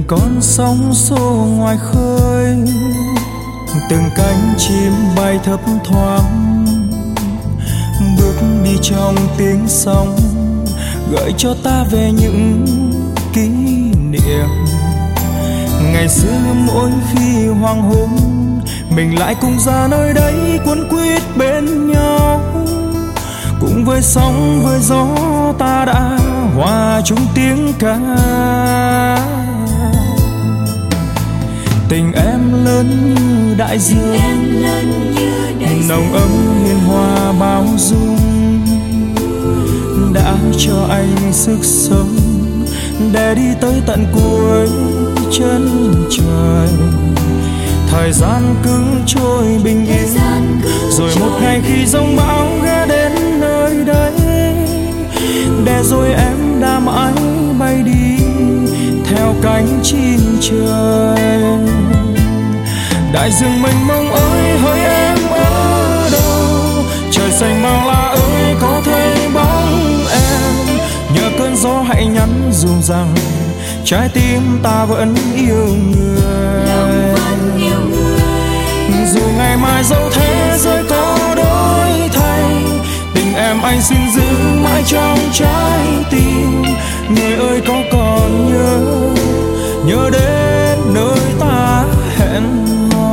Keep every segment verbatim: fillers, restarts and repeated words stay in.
con sóng xô ngoài khơi, từng cánh chim bay thấp thoáng, bước đi trong tiếng sóng gợi cho ta về những kỷ niệm. Ngày xưa mỗi khi hoàng hôn mình lại cùng ra nơi đấy cuốn quýt bên nhau, cùng với sóng với gió ta đã hòa chung tiếng ca. Tình em lớn như đại dương, nồng ấm hiền hòa bao dung, đã cho anh sức sống để đi tới tận cuối chân trời. Thời gian cứ trôi bình yên, rồi một ngày khi giông bão ghé đến nơi đây, để rồi em đã mãi bay đi theo cánh chim trời. Đại dương mênh mông ơi hỡi em ở đâu, trời xanh bao la ơi có thấy bóng em. Nhờ cơn gió hãy nhắn dù rằng trái tim ta vẫn yêu người. Dù ngày mai dẫu thế giới có đổi thay, tình em anh xin giữ mãi trong trái tim. Người ơi có còn nhớ, nhớ đến nơi ta hẹn hò.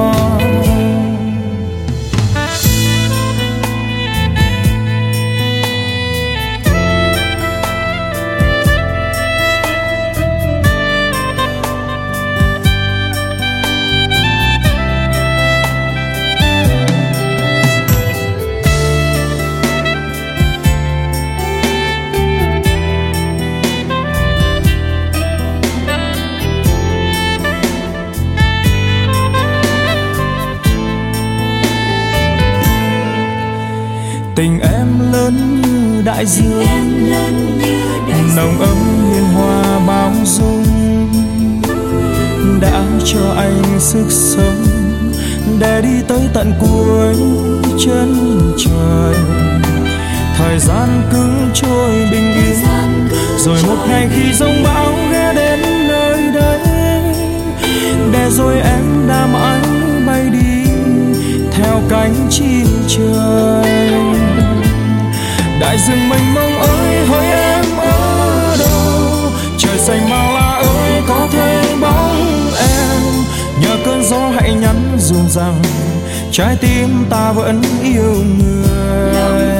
Tình em lớn như đại dương, nồng ấm hiền hòa bao dung, đã cho anh sức sống để đi tới tận cuối chân trời. Thời gian cứ trôi bình yên, rồi một ngày khi giông bão ghé đến nơi đây, để rồi em đã mãi bay đi theo cánh chim trời. Đại dương mênh mông ơi hỡi em ở đâu, trời xanh bao la ơi có thấy bóng em. Nhờ cơn gió hãy nhắn dù rằng trái tim ta vẫn yêu người.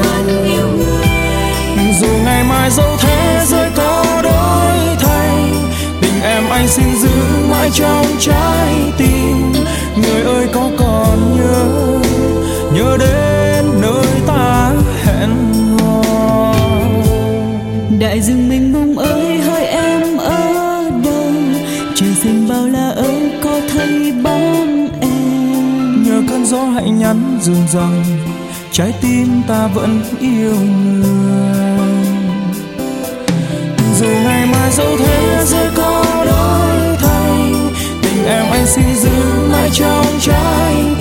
Dù ngày mai dẫu thế giới có đổi thay, tình em anh xin giữ mãi trong trái tim. Người ơi có còn nhớ, nhớ đến nơi ta hẹn hò. Đại dương mênh mông ơi hỡi em ở đâu, trời xanh bao la ơi có thấy bóng em. Nhờ cơn gió hãy nhắn dùm rằng trái tim ta vẫn yêu người. Dù ngày mai dẫu thế giới có đổi thay, tình em anh xin giữ mãi trong trái